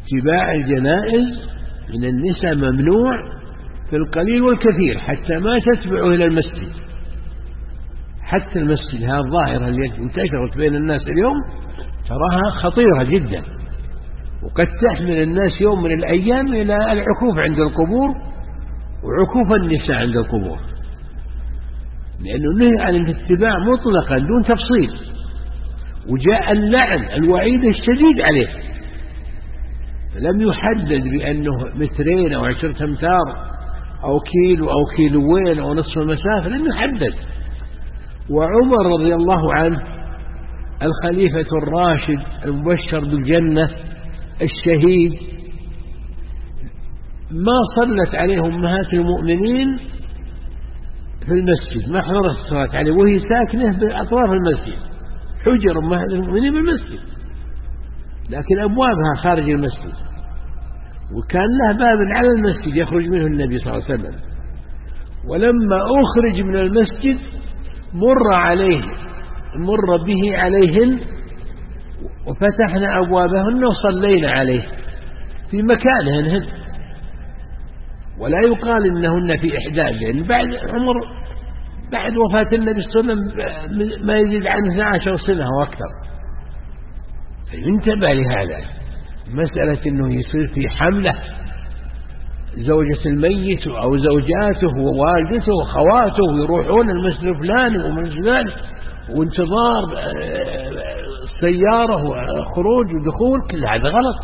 اتباع الجنائز من النساء ممنوع في القليل والكثير، حتى ما تتبعه إلى المسجد. حتى المسجد، هذه الظاهرة التي انتشرت بين الناس اليوم تراها خطيرة جدا، وقد تحمل الناس يوم من الأيام إلى العكوف عند القبور وعكوف النساء عند القبور، لأنه نهي عن الاتباع مطلقا دون تفصيل، وجاء اللعن الوعيد الشديد عليه، فلم يحدد بأنه 2 أو 10 أمتار أو كيلو أو كيلوين أو نصف المسافة، لم يحدد. وعمر رضي الله عنه الخليفة الراشد المبشر بالجنة الشهيد ما صلت عليه أمهات المؤمنين في المسجد، ما حضرت الصلاة عليه وهي ساكنة بأطراف المسجد، حجر أمهات المؤمنين بالمسجد لكن أبوابها خارج المسجد، وكان له باب على المسجد يخرج منه النبي صلى الله عليه وسلم. ولما أخرج من المسجد مر به عليهن وفتحنا أبوابهن وصلينا عليه في مكانهن، ولا يقال إنهن في إحداث، لأن بعد وفاة النبي صلى الله عليه وسلم ما يزيد عن 12 سنة وأكثر. فينتبه لهذا، مسألة أنه يصير في حملة زوجة الميت أو زوجاته ووالدته وخواته ويروحون المسجد الفلاني ومسجد ذلك، وانتظار السيارة وخروج ودخول، كل هذا غلط.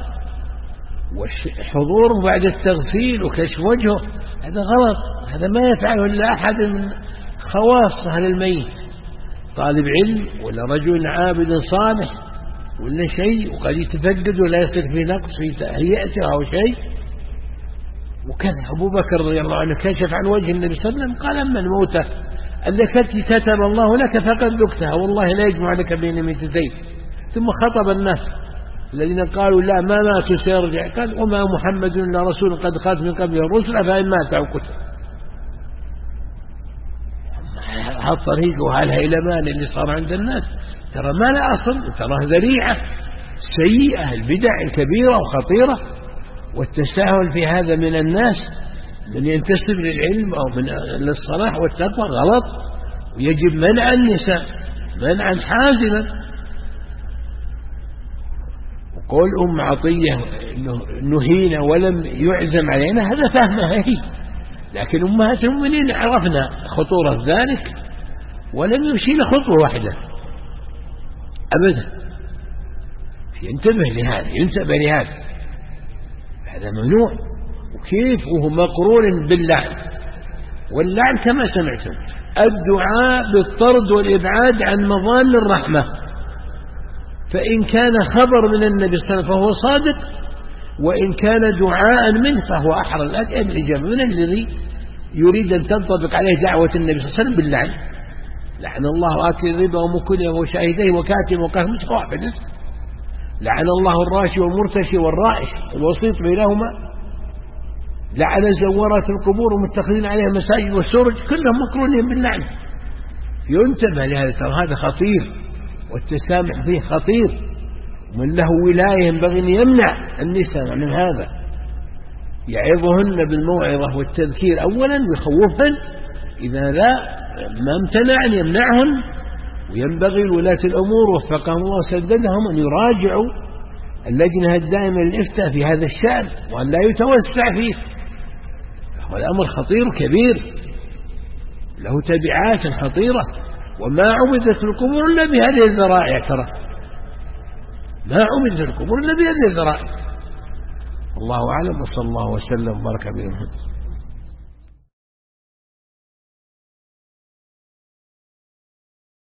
وحضوره بعد التغسيل وكشف وجهه هذا غلط، هذا ما يفعله إلا أحد من خواص أهل الميت، طالب علم ولا رجل عابد صالح ولا شيء، وقد يتفقد ولا يصير في نقص في تهيئته أو شيء. وكان أبو بكر رضي الله عنه كشف عن وجه النبي صلى الله عليه وسلم قال: أما الموتى التي كتب الله لك فقد ذقتها، والله لا يجمع لك بين ميتتين. ثم خطب الناس الذين قالوا لا ما ماتوا سيرجع، قال: وما محمد إلا رسول قد خلت من قبله الرسل أفإن مات أو قتل. هالطريقة وهالهيلمان اللي صار عند الناس ترى ما لا أصل، ترى ذريعة سيئة، البدع الكبيرة وخطيرة. والتساهل في هذا من الناس من ينتسب للعلم أو من للصلاح والتقوى غلط، ويجب منع النساء منعا حازما. وقول أم عطية نهينا ولم يعزم علينا، هذا فهمها هي، لكن أمهات المؤمنين عرفنا خطورة ذلك ولم يشيل خطوة واحدة أبدا. ينتبه لهذا، هذا ممنوع. وكيف وهو مقرون باللعن، واللعن كما سمعتم الدعاء بالطرد والإبعاد عن مظان الرحمة، فإن كان خبر من النبي صلى الله عليه وسلم فهو صادق، وإن كان دعاء منه فهو أحرى الإجابة من الذي يريد أن تنطبق عليه دعوة النبي صلى الله عليه وسلم باللعن. لعن الله آكل الربا ومكله وشاهديه وكاتب وقهم واحد. لعن الله الراشي والمرتشي والرائش الوسيط بينهما. لعن زوارات القبور ومتخذين عليها مساجد والسرج، كلهم مقرونين باللعن. ينتبه لهذا، ترى هذا خطير، والتسامح فيه خطير، ومن له ولاية ينبغي أن يمنع النساء من هذا، يعظهن بالموعظة والتذكير أولا ويخوفهن، إذا لا ما امتنع أن يمنعهن. وينبغي لولاة الأمور وفقهم الله وسددهم أن يراجعوا اللجنة الدائمة للإفتاء في هذا الشأن، وأن لا يتوسع فيه. والأمر خطير كبير له تبعات خطيرة، وما عبدت القبور إلا بهذه الذرائع. ترى ما عبدت القبور إلا بهذه الذرائع. الله أعلم، وصلى الله وسلم وبارك على محمد.